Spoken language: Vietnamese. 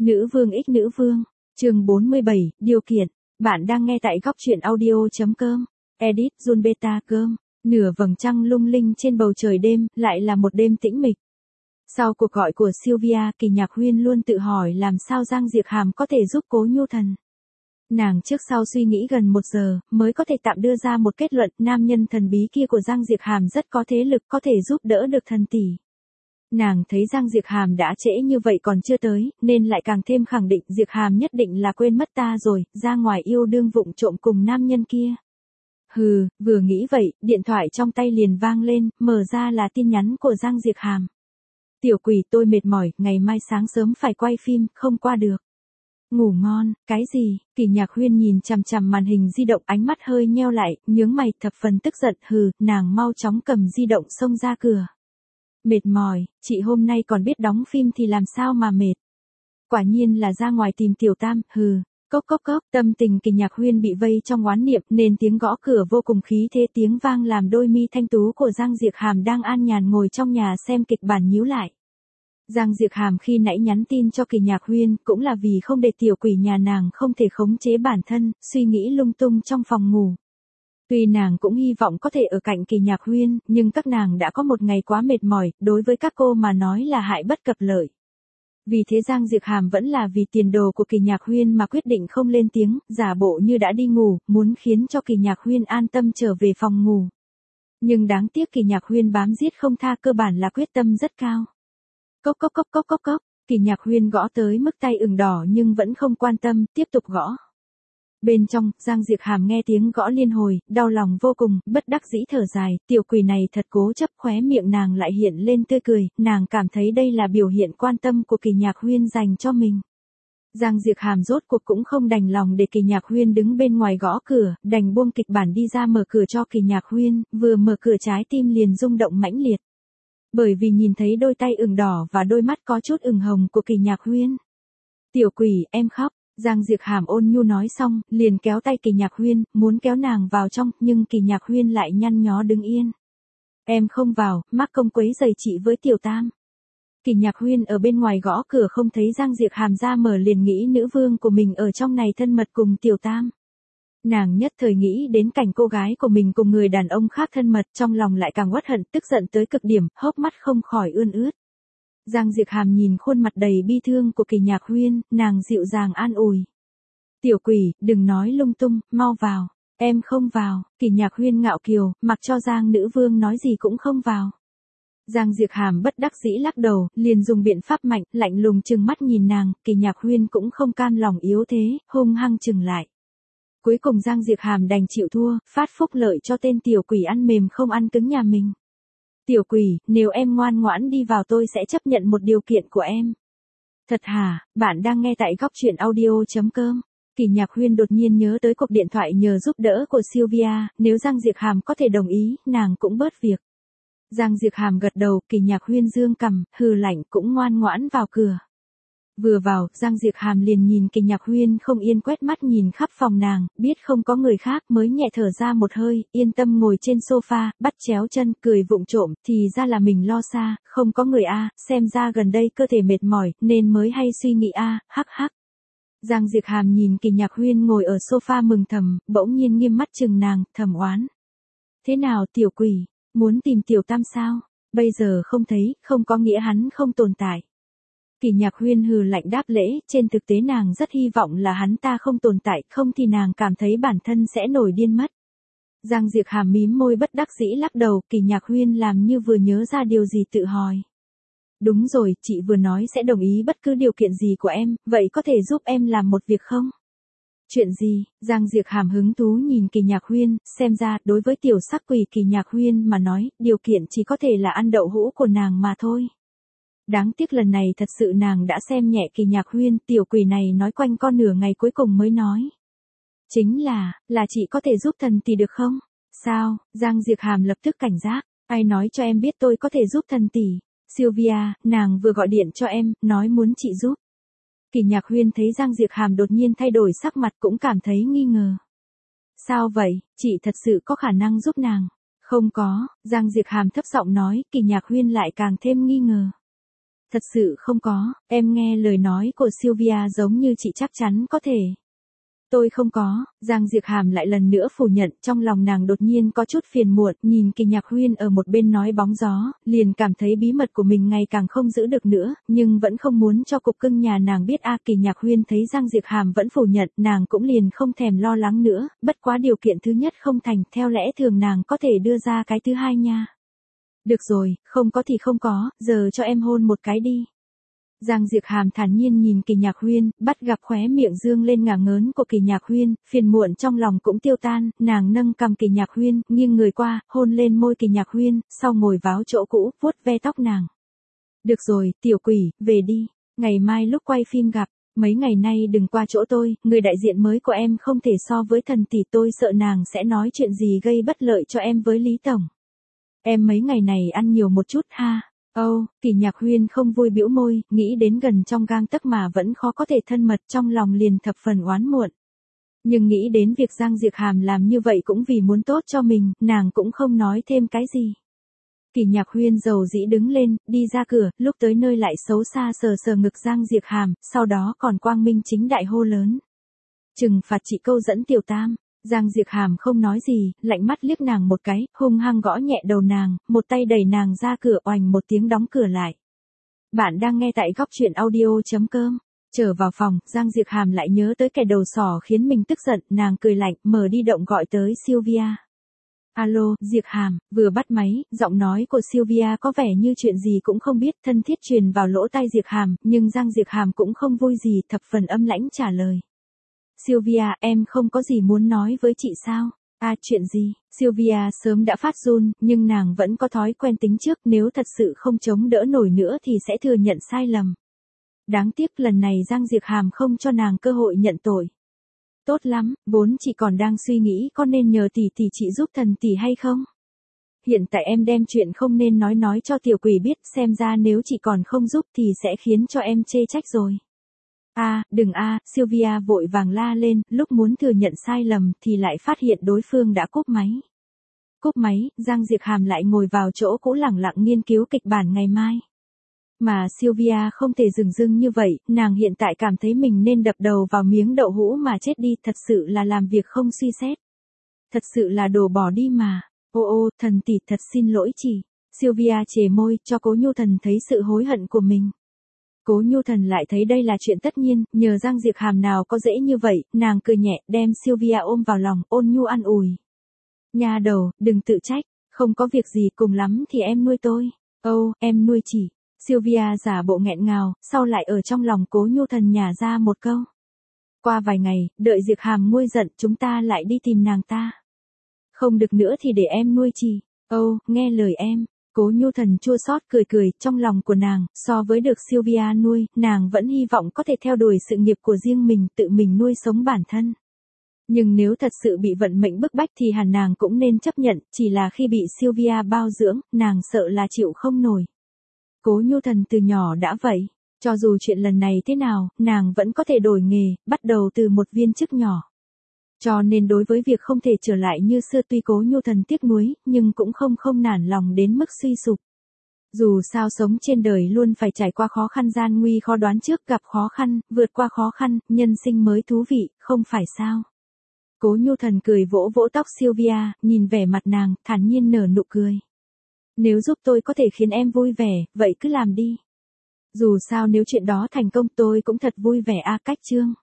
Nữ vương ích nữ vương, chương 47, điều kiện. Bạn đang nghe tại góc truyện audio.com. Edit Jun Beta cơm. Nửa vầng trăng lung linh trên bầu trời đêm, lại là một đêm tĩnh mịch. Sau cuộc gọi của Sylvia, Kỳ Nhạc Huyên luôn tự hỏi làm sao Giang Diệp Hàm có thể giúp Cố Nhu Thần. Nàng trước sau suy nghĩ gần 1 giờ, mới có thể tạm đưa ra một kết luận, nam nhân thần bí kia của Giang Diệp Hàm rất có thế lực, có thể giúp đỡ được thần tỷ. Nàng thấy Giang Diệp Hàm đã trễ như vậy còn chưa tới, nên lại càng thêm khẳng định Diệp Hàm nhất định là quên mất ta rồi, ra ngoài yêu đương vụng trộm cùng nam nhân kia. Hừ, vừa nghĩ vậy, điện thoại trong tay liền vang lên, mở ra là tin nhắn của Giang Diệp Hàm. Tiểu quỷ, tôi mệt mỏi, ngày mai sáng sớm phải quay phim, không qua được. Ngủ ngon, cái gì? Kỳ Nhạc Huyên nhìn chằm chằm màn hình di động, ánh mắt hơi nheo lại, nhướng mày, thập phần tức giận, hừ, nàng mau chóng cầm di động xông ra cửa. Mệt mỏi, chị hôm nay còn biết đóng phim thì làm sao mà mệt. Quả nhiên là ra ngoài tìm tiểu tam, hừ. Cốc cốc cốc, tâm tình Kỳ Nhạc Huyên bị vây trong oán niệm nên tiếng gõ cửa vô cùng khí thế, tiếng vang làm đôi mi thanh tú của Giang Diệp Hàm đang an nhàn ngồi trong nhà xem kịch bản nhíu lại. Giang Diệp Hàm khi nãy nhắn tin cho Kỳ Nhạc Huyên cũng là vì không để tiểu quỷ nhà nàng không thể khống chế bản thân, suy nghĩ lung tung trong phòng ngủ. Tuy nàng cũng hy vọng có thể ở cạnh Kỳ Nhạc Huyên, nhưng các nàng đã có một ngày quá mệt mỏi, đối với các cô mà nói là hại bất cập lợi. Vì thế Giang Diệp Hàm vẫn là vì tiền đồ của Kỳ Nhạc Huyên mà quyết định không lên tiếng, giả bộ như đã đi ngủ, muốn khiến cho Kỳ Nhạc Huyên an tâm trở về phòng ngủ. Nhưng đáng tiếc Kỳ Nhạc Huyên bám giết không tha, cơ bản là quyết tâm rất cao. Cốc cốc cốc cốc cốc cốc, Kỳ Nhạc Huyên gõ tới mức tay ửng đỏ nhưng vẫn không quan tâm, tiếp tục gõ. Bên trong, Giang Diệp Hàm nghe tiếng gõ liên hồi, đau lòng vô cùng, bất đắc dĩ thở dài, tiểu quỷ này thật cố chấp, khóe miệng nàng lại hiện lên tươi cười, nàng cảm thấy đây là biểu hiện quan tâm của Kỳ Nhạc Huyên dành cho mình. Giang Diệp Hàm rốt cuộc cũng không đành lòng để Kỳ Nhạc Huyên đứng bên ngoài gõ cửa, đành buông kịch bản đi ra mở cửa cho Kỳ Nhạc Huyên, vừa mở cửa trái tim liền rung động mãnh liệt. Bởi vì nhìn thấy đôi tay ửng đỏ và đôi mắt có chút ửng hồng của Kỳ Nhạc Huyên. Tiểu quỷ, em khóc. Giang Diệp Hàm ôn nhu nói xong, liền kéo tay Kỳ Nhạc Huyên, muốn kéo nàng vào trong, nhưng Kỳ Nhạc Huyên lại nhăn nhó đứng yên. Em không vào, mắc công quấy rầy chị với tiểu tam. Kỳ Nhạc Huyên ở bên ngoài gõ cửa không thấy Giang Diệp Hàm ra mở liền nghĩ nữ vương của mình ở trong này thân mật cùng tiểu tam. Nàng nhất thời nghĩ đến cảnh cô gái của mình cùng người đàn ông khác thân mật, trong lòng lại càng uất hận, tức giận tới cực điểm, hốc mắt không khỏi ươn ướt. Giang Diệp Hàm nhìn khuôn mặt đầy bi thương của Kỳ Nhạc Huyên, nàng dịu dàng an ủi. Tiểu quỷ, đừng nói lung tung, mau vào. Em không vào. Kỳ Nhạc Huyên ngạo kiều, mặc cho Giang nữ vương nói gì cũng không vào. Giang Diệp Hàm bất đắc dĩ lắc đầu, liền dùng biện pháp mạnh, lạnh lùng trừng mắt nhìn nàng, Kỳ Nhạc Huyên cũng không cam lòng yếu thế, hung hăng trừng lại. Cuối cùng Giang Diệp Hàm đành chịu thua, phát phúc lợi cho tên tiểu quỷ ăn mềm không ăn cứng nhà mình. Tiểu quỷ, nếu em ngoan ngoãn đi vào tôi sẽ chấp nhận một điều kiện của em. Thật hả? Bạn đang nghe tại góc truyện audio.com. Kỳ Nhạc Huyên đột nhiên nhớ tới cuộc điện thoại nhờ giúp đỡ của Sylvia, nếu Giang Diệp Hàm có thể đồng ý, nàng cũng bớt việc. Giang Diệp Hàm gật đầu, Kỳ Nhạc Huyên dương cằm, hừ lạnh cũng ngoan ngoãn vào cửa. Vừa vào, Giang Diệp Hàm liền nhìn Kỳ Nhạc Huyên không yên quét mắt nhìn khắp phòng nàng, biết không có người khác mới nhẹ thở ra một hơi, yên tâm ngồi trên sofa, bắt chéo chân, cười vụng trộm, thì ra là mình lo xa, không có người a, xem ra gần đây cơ thể mệt mỏi, nên mới hay suy nghĩ a, hắc hắc. Giang Diệp Hàm nhìn Kỳ Nhạc Huyên ngồi ở sofa mừng thầm, bỗng nhiên nghiêm mắt chừng nàng, thầm oán. Thế nào tiểu quỷ, muốn tìm tiểu tam sao? Bây giờ không thấy, không có nghĩa hắn không tồn tại. Kỳ Nhạc Huyên hừ lạnh đáp lễ, trên thực tế nàng rất hy vọng là hắn ta không tồn tại, không thì nàng cảm thấy bản thân sẽ nổi điên mất. Giang Diệp Hàm mím môi bất đắc dĩ lắc đầu, Kỳ Nhạc Huyên làm như vừa nhớ ra điều gì tự hỏi. Đúng rồi, chị vừa nói sẽ đồng ý bất cứ điều kiện gì của em, vậy có thể giúp em làm một việc không? Chuyện gì? Giang Diệp Hàm hứng thú nhìn Kỳ Nhạc Huyên, xem ra, đối với tiểu sắc quỷ Kỳ Nhạc Huyên mà nói, điều kiện chỉ có thể là ăn đậu hũ của nàng mà thôi. Đáng tiếc lần này thật sự nàng đã xem nhẹ Kỳ Nhạc Huyên, tiểu quỷ này nói quanh co nửa ngày cuối cùng mới nói. Chính là chị có thể giúp thần tỷ được không? Sao? Giang Diệp Hàm lập tức cảnh giác, ai nói cho em biết tôi có thể giúp thần tỷ? Sylvia, nàng vừa gọi điện cho em, nói muốn chị giúp. Kỳ Nhạc Huyên thấy Giang Diệp Hàm đột nhiên thay đổi sắc mặt cũng cảm thấy nghi ngờ. Sao vậy, chị thật sự có khả năng giúp nàng? Không có, Giang Diệp Hàm thấp giọng nói, Kỳ Nhạc Huyên lại càng thêm nghi ngờ. Thật sự không có, em nghe lời nói của Sylvia giống như chị chắc chắn có thể. Tôi không có, Giang Diệp Hàm lại lần nữa phủ nhận, trong lòng nàng đột nhiên có chút phiền muộn, nhìn Kỳ Nhạc Huyên ở một bên nói bóng gió, liền cảm thấy bí mật của mình ngày càng không giữ được nữa, nhưng vẫn không muốn cho cục cưng nhà nàng biết Kỳ Nhạc Huyên thấy Giang Diệp Hàm vẫn phủ nhận, nàng cũng liền không thèm lo lắng nữa, bất quá điều kiện thứ nhất không thành, theo lẽ thường nàng có thể đưa ra cái thứ hai nha. Được rồi, không có thì không có, giờ cho em hôn một cái đi. Giang Diệp Hàm thản nhiên nhìn Kỳ Nhạc Huyên, bắt gặp khóe miệng dương lên ngả ngớn của Kỳ Nhạc Huyên, phiền muộn trong lòng cũng tiêu tan, nàng nâng cằm Kỳ Nhạc Huyên, nghiêng người qua, hôn lên môi Kỳ Nhạc Huyên, sau ngồi váo chỗ cũ, vuốt ve tóc nàng. Được rồi, tiểu quỷ, về đi, ngày mai lúc quay phim gặp, mấy ngày nay đừng qua chỗ tôi, người đại diện mới của em không thể so với thần tỷ, tôi sợ nàng sẽ nói chuyện gì gây bất lợi cho em với Lý Tổng. Em mấy ngày này ăn nhiều một chút ha. Kỳ Nhạc Huyên không vui bĩu môi, nghĩ đến gần trong gang tấc mà vẫn khó có thể thân mật, trong lòng liền thập phần oán muộn. Nhưng nghĩ đến việc Giang Diệp Hàm làm như vậy cũng vì muốn tốt cho mình, nàng cũng không nói thêm cái gì. Kỳ Nhạc Huyên dầu dĩ đứng lên, đi ra cửa, lúc tới nơi lại xấu xa sờ sờ ngực Giang Diệp Hàm, sau đó còn quang minh chính đại hô lớn. Trừng phạt chị câu dẫn tiểu tam. Giang Diệp Hàm không nói gì, lạnh mắt liếc nàng một cái, hung hăng gõ nhẹ đầu nàng, một tay đẩy nàng ra cửa, oành một tiếng đóng cửa lại. Bạn đang nghe tại góc truyện audio.com. Trở vào phòng, Giang Diệp Hàm lại nhớ tới kẻ đầu sỏ khiến mình tức giận, nàng cười lạnh, mở di động gọi tới Sylvia. Alo, Diệp Hàm, vừa bắt máy, giọng nói của Sylvia có vẻ như chuyện gì cũng không biết, thân thiết truyền vào lỗ tai Diệp Hàm, nhưng Giang Diệp Hàm cũng không vui gì, thập phần âm lãnh trả lời. Sylvia, em không có gì muốn nói với chị sao? Chuyện gì? Sylvia sớm đã phát run, nhưng nàng vẫn có thói quen tính trước, nếu thật sự không chống đỡ nổi nữa thì sẽ thừa nhận sai lầm. Đáng tiếc lần này Giang Diệp Hàm không cho nàng cơ hội nhận tội. Tốt lắm, vốn chị còn đang suy nghĩ có nên nhờ tỷ tỷ chị giúp thần tỷ hay không? Hiện tại em đem chuyện không nên nói cho tiểu quỷ biết, xem ra nếu chị còn không giúp thì sẽ khiến cho em chê trách rồi. Đừng Sylvia vội vàng la lên, lúc muốn thừa nhận sai lầm thì lại phát hiện đối phương đã cúp máy. Cúp máy, Giang Diệp Hàm lại ngồi vào chỗ cũ lẳng lặng nghiên cứu kịch bản ngày mai. Mà Sylvia không thể dừng dưng như vậy, nàng hiện tại cảm thấy mình nên đập đầu vào miếng đậu hũ mà chết đi, thật sự là làm việc không suy xét. Thật sự là đồ bỏ đi mà. Thần tỷ thật xin lỗi chị. Sylvia chề môi, cho Cố Nhu Thần thấy sự hối hận của mình. Cố Nhu Thần lại thấy đây là chuyện tất nhiên, nhờ Giang Diệp Hàm nào có dễ như vậy, nàng cười nhẹ, đem Sylvia ôm vào lòng, ôn nhu an ủi. Nha đầu, đừng tự trách, không có việc gì, cùng lắm thì em nuôi tôi. Em nuôi chị. Sylvia giả bộ nghẹn ngào, sau lại ở trong lòng Cố Nhu Thần nhả ra một câu. Qua vài ngày, đợi Diệp Hàm nguôi giận, chúng ta lại đi tìm nàng ta. Không được nữa thì để em nuôi chị. Nghe lời em. Cố Nhu Thần chua xót cười, trong lòng của nàng, so với được Sylvia nuôi, nàng vẫn hy vọng có thể theo đuổi sự nghiệp của riêng mình, tự mình nuôi sống bản thân. Nhưng nếu thật sự bị vận mệnh bức bách thì hẳn nàng cũng nên chấp nhận, chỉ là khi bị Sylvia bao dưỡng, nàng sợ là chịu không nổi. Cố Nhu Thần từ nhỏ đã vậy, cho dù chuyện lần này thế nào, nàng vẫn có thể đổi nghề, bắt đầu từ một viên chức nhỏ. Cho nên đối với việc không thể trở lại như xưa, tuy Cố Nhu Thần tiếc nuối, nhưng cũng không nản lòng đến mức suy sụp. Dù sao sống trên đời luôn phải trải qua khó khăn gian nguy khó đoán trước, gặp khó khăn, vượt qua khó khăn, nhân sinh mới thú vị, không phải sao? Cố Nhu Thần cười vỗ vỗ tóc Sylvia, nhìn vẻ mặt nàng, thản nhiên nở nụ cười. Nếu giúp tôi có thể khiến em vui vẻ, vậy cứ làm đi. Dù sao nếu chuyện đó thành công tôi cũng thật vui vẻ. Cách chương